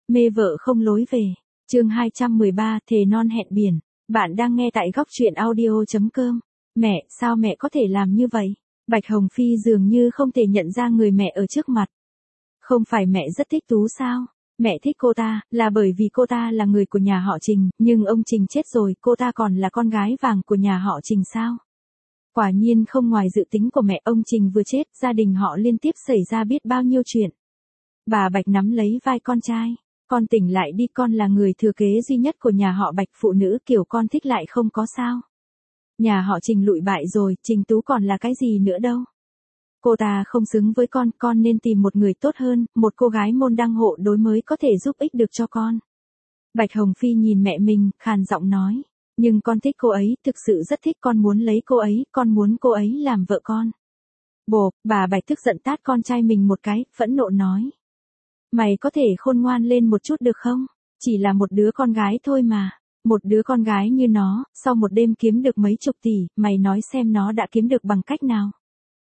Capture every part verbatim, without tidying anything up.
Mê vợ không lối về. Chương hai trăm mười ba, thề non hẹn biển. Bạn đang nghe tại góc truyện audio chấm com. Mẹ, sao mẹ có thể làm như vậy? Bạch Hồng Phi dường như không thể nhận ra người mẹ ở trước mặt. Không phải mẹ rất thích Tú sao? Mẹ thích cô ta, là bởi vì cô ta là người của nhà họ Trình, nhưng ông Trình chết rồi, cô ta còn là con gái vàng của nhà họ Trình sao? Quả nhiên không ngoài dự tính của mẹ, ông Trình vừa chết, gia đình họ liên tiếp xảy ra biết bao nhiêu chuyện. Bà Bạch nắm lấy vai con trai. Con tỉnh lại đi, con là người thừa kế duy nhất của nhà họ Bạch, phụ nữ kiểu con thích lại không có sao. Nhà họ Trình lụi bại rồi, Trình Tú còn là cái gì nữa đâu. Cô ta không xứng với con, con nên tìm một người tốt hơn, một cô gái môn đăng hộ đối mới có thể giúp ích được cho con. Bạch Hồng Phi nhìn mẹ mình, khàn giọng nói. Nhưng con thích cô ấy, thực sự rất thích, con muốn lấy cô ấy, con muốn cô ấy làm vợ con. Bộp, bà Bạch tức giận tát con trai mình một cái, phẫn nộ nói. Mày có thể khôn ngoan lên một chút được không? Chỉ là một đứa con gái thôi mà. Một đứa con gái như nó, sau một đêm kiếm được mấy chục tỷ, mày nói xem nó đã kiếm được bằng cách nào?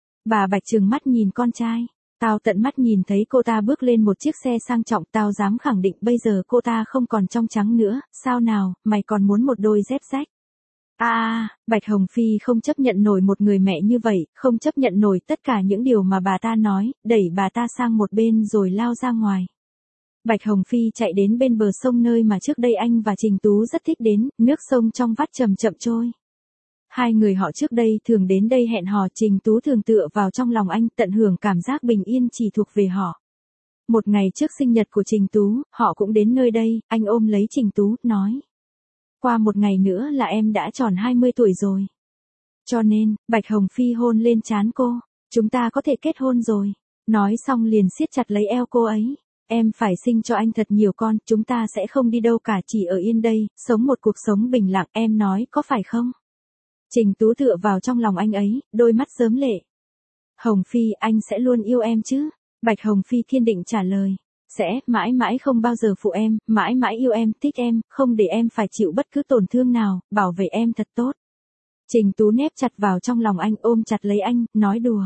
Bà Bạch trừng mắt nhìn con trai. Tao tận mắt nhìn thấy cô ta bước lên một chiếc xe sang trọng, tao dám khẳng định bây giờ cô ta không còn trong trắng nữa, sao nào, mày còn muốn một đôi dép rách? À, à, Bạch Hồng Phi không chấp nhận nổi một người mẹ như vậy, không chấp nhận nổi tất cả những điều mà bà ta nói, đẩy bà ta sang một bên rồi lao ra ngoài. Bạch Hồng Phi chạy đến bên bờ sông nơi mà trước đây anh và Trình Tú rất thích đến, nước sông trong vắt chậm chậm trôi. Hai người họ trước đây thường đến đây hẹn hò, Trình Tú thường tựa vào trong lòng anh, tận hưởng cảm giác bình yên chỉ thuộc về họ. Một ngày trước sinh nhật của Trình Tú, họ cũng đến nơi đây, anh ôm lấy Trình Tú, nói. Qua một ngày nữa là em đã tròn hai mươi tuổi rồi. Cho nên, Bạch Hồng Phi hôn lên trán cô, chúng ta có thể kết hôn rồi. Nói xong liền siết chặt lấy eo cô ấy. Em phải sinh cho anh thật nhiều con, chúng ta sẽ không đi đâu cả, chỉ ở yên đây, sống một cuộc sống bình lặng, em nói có phải không? Trình Tú tựa vào trong lòng anh ấy, đôi mắt rớm lệ. Hồng Phi, anh sẽ luôn yêu em chứ? Bạch Hồng Phi kiên định trả lời. Sẽ, mãi mãi không bao giờ phụ em, mãi mãi yêu em, thích em, không để em phải chịu bất cứ tổn thương nào, bảo vệ em thật tốt. Trình Tú nép chặt vào trong lòng anh, ôm chặt lấy anh, nói đùa.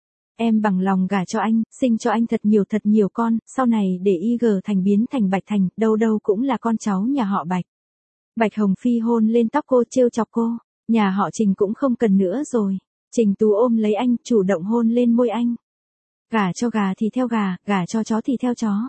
Em bằng lòng gả cho anh, sinh cho anh thật nhiều thật nhiều con, sau này để Y G Thành biến thành Bạch Thành, đâu đâu cũng là con cháu nhà họ Bạch. Bạch Hồng Phi hôn lên tóc cô, trêu chọc cô, nhà họ Trình cũng không cần nữa rồi. Trình Tú ôm lấy anh, chủ động hôn lên môi anh. Gả cho gà thì theo gà, gả cho chó thì theo chó.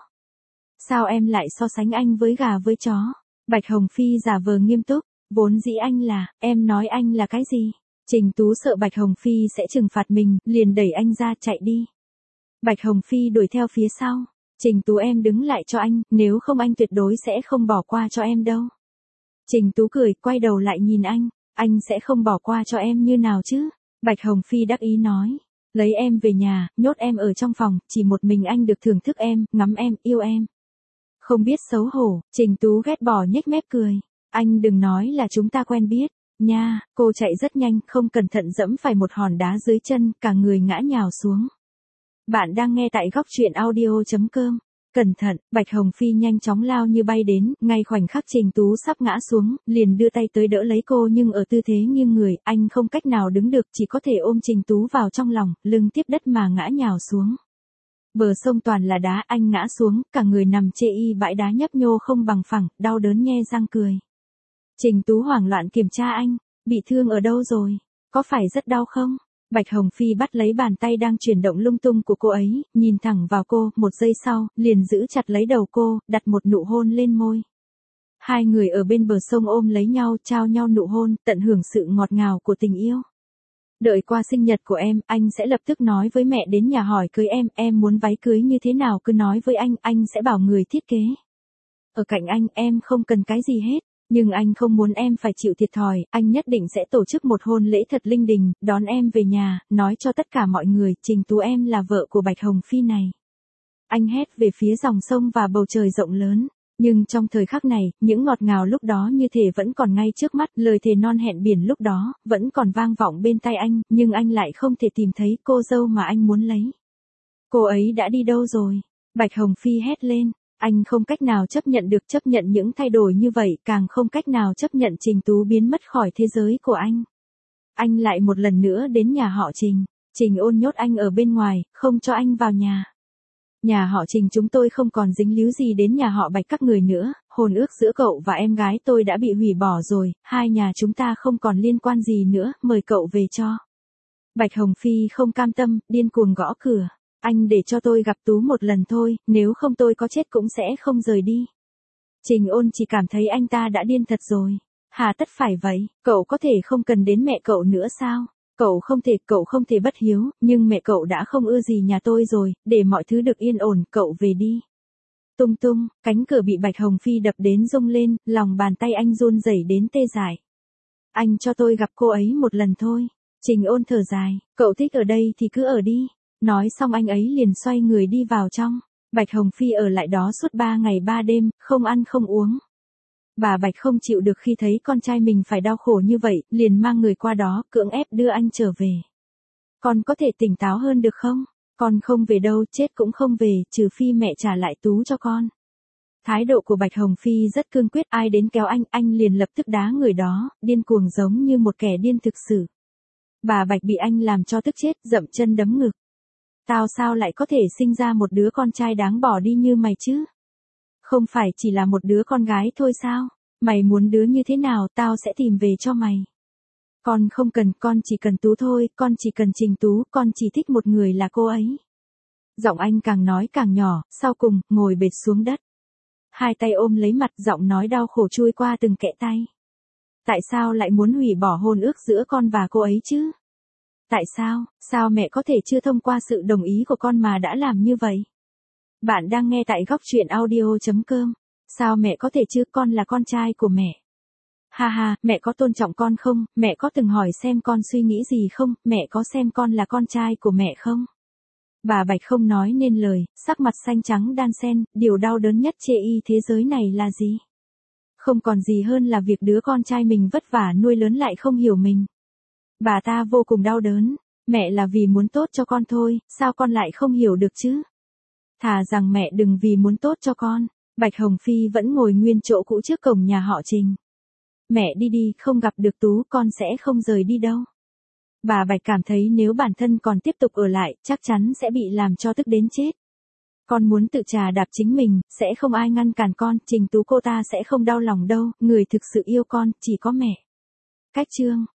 Sao em lại so sánh anh với gà với chó? Bạch Hồng Phi giả vờ nghiêm túc, vốn dĩ anh là, em nói anh là cái gì? Trình Tú sợ Bạch Hồng Phi sẽ trừng phạt mình, liền đẩy anh ra chạy đi. Bạch Hồng Phi đuổi theo phía sau. Trình Tú, em đứng lại cho anh, nếu không anh tuyệt đối sẽ không bỏ qua cho em đâu. Trình Tú cười, quay đầu lại nhìn anh, anh sẽ không bỏ qua cho em như nào chứ? Bạch Hồng Phi đắc ý nói. Lấy em về nhà, nhốt em ở trong phòng, chỉ một mình anh được thưởng thức em, ngắm em, yêu em. Không biết xấu hổ, Trình Tú ghét bỏ nhếch mép cười. Anh đừng nói là chúng ta quen biết. Nha, cô chạy rất nhanh, không cẩn thận dẫm phải một hòn đá dưới chân, cả người ngã nhào xuống. Bạn đang nghe tại góc truyện audio chấm com. Cẩn thận, Bạch Hồng Phi nhanh chóng lao như bay đến, ngay khoảnh khắc Trình Tú sắp ngã xuống, liền đưa tay tới đỡ lấy cô, nhưng ở tư thế nghiêng người, anh không cách nào đứng được, chỉ có thể ôm Trình Tú vào trong lòng, lưng tiếp đất mà ngã nhào xuống. Bờ sông toàn là đá, anh ngã xuống, cả người nằm chê y bãi đá nhấp nhô không bằng phẳng, đau đớn nhe răng cười. Trình Tú hoảng loạn kiểm tra anh, bị thương ở đâu rồi? Có phải rất đau không? Bạch Hồng Phi bắt lấy bàn tay đang chuyển động lung tung của cô ấy, nhìn thẳng vào cô, một giây sau, liền giữ chặt lấy đầu cô, đặt một nụ hôn lên môi. Hai người ở bên bờ sông ôm lấy nhau, trao nhau nụ hôn, tận hưởng sự ngọt ngào của tình yêu. Đợi qua sinh nhật của em, anh sẽ lập tức nói với mẹ đến nhà hỏi cưới em, em muốn váy cưới như thế nào cứ nói với anh, anh sẽ bảo người thiết kế. Ở cạnh anh, em không cần cái gì hết. Nhưng anh không muốn em phải chịu thiệt thòi, anh nhất định sẽ tổ chức một hôn lễ thật linh đình, đón em về nhà, nói cho tất cả mọi người, Trình Tú em là vợ của Bạch Hồng Phi này. Anh hét về phía dòng sông và bầu trời rộng lớn, nhưng trong thời khắc này, những ngọt ngào lúc đó như thể vẫn còn ngay trước mắt, lời thề non hẹn biển lúc đó, vẫn còn vang vọng bên tai anh, nhưng anh lại không thể tìm thấy cô dâu mà anh muốn lấy. Cô ấy đã đi đâu rồi? Bạch Hồng Phi hét lên. Anh không cách nào chấp nhận được chấp nhận những thay đổi như vậy, càng không cách nào chấp nhận Trình Tú biến mất khỏi thế giới của anh. Anh lại một lần nữa đến nhà họ Trình. Trình Ôn nhốt anh ở bên ngoài, không cho anh vào nhà. Nhà họ Trình chúng tôi không còn dính líu gì đến nhà họ Bạch các người nữa, hôn ước giữa cậu và em gái tôi đã bị hủy bỏ rồi, hai nhà chúng ta không còn liên quan gì nữa, mời cậu về cho. Bạch Hồng Phi không cam tâm, điên cuồng gõ cửa. Anh để cho tôi gặp Tú một lần thôi, nếu không tôi có chết cũng sẽ không rời đi. Trình Ôn chỉ cảm thấy anh ta đã điên thật rồi. Hà tất phải vậy, cậu có thể không cần đến mẹ cậu nữa sao? Cậu không thể, cậu không thể bất hiếu, nhưng mẹ cậu đã không ưa gì nhà tôi rồi, để mọi thứ được yên ổn, cậu về đi. Tung tung, cánh cửa bị Bạch Hồng Phi đập đến rung lên, lòng bàn tay anh run rẩy đến tê dại. Anh cho tôi gặp cô ấy một lần thôi. Trình Ôn thở dài, cậu thích ở đây thì cứ ở đi. Nói xong anh ấy liền xoay người đi vào trong. Bạch Hồng Phi ở lại đó suốt ba ngày ba đêm, không ăn không uống. Bà Bạch không chịu được khi thấy con trai mình phải đau khổ như vậy, liền mang người qua đó, cưỡng ép đưa anh trở về. Con có thể tỉnh táo hơn được không? Con không về đâu, chết cũng không về, trừ phi mẹ trả lại Tú cho con. Thái độ của Bạch Hồng Phi rất cương quyết, ai đến kéo anh, anh liền lập tức đá người đó, điên cuồng giống như một kẻ điên thực sự. Bà Bạch bị anh làm cho tức chết, dậm chân đấm ngực. Tao sao lại có thể sinh ra một đứa con trai đáng bỏ đi như mày chứ? Không phải chỉ là một đứa con gái thôi sao? Mày muốn đứa như thế nào tao sẽ tìm về cho mày. Con không cần, con chỉ cần Tú thôi, con chỉ cần Trình Tú, con chỉ thích một người là cô ấy. Giọng anh càng nói càng nhỏ, sau cùng, ngồi bệt xuống đất. Hai tay ôm lấy mặt, giọng nói đau khổ chui qua từng kẽ tay. Tại sao lại muốn hủy bỏ hôn ước giữa con và cô ấy chứ? Tại sao, sao mẹ có thể chưa thông qua sự đồng ý của con mà đã làm như vậy? Bạn đang nghe tại góc truyện audio.com. Sao mẹ có thể chứ, con là con trai của mẹ. Ha ha, mẹ có tôn trọng con không, mẹ có từng hỏi xem con suy nghĩ gì không, mẹ có xem con là con trai của mẹ không? Bà Bạch không nói nên lời, sắc mặt xanh trắng đan xen, điều đau đớn nhất chê y thế giới này là gì? Không còn gì hơn là việc đứa con trai mình vất vả nuôi lớn lại không hiểu mình. Bà ta vô cùng đau đớn, mẹ là vì muốn tốt cho con thôi, sao con lại không hiểu được chứ? Thà rằng mẹ đừng vì muốn tốt cho con. Bạch Hồng Phi vẫn ngồi nguyên chỗ cũ trước cổng nhà họ Trình. Mẹ đi đi, không gặp được Tú con sẽ không rời đi đâu. Bà Bạch cảm thấy nếu bản thân còn tiếp tục ở lại, chắc chắn sẽ bị làm cho tức đến chết. Con muốn tự trà đạp chính mình, sẽ không ai ngăn cản con, Trình Tú cô ta sẽ không đau lòng đâu, người thực sự yêu con, chỉ có mẹ. Cách chương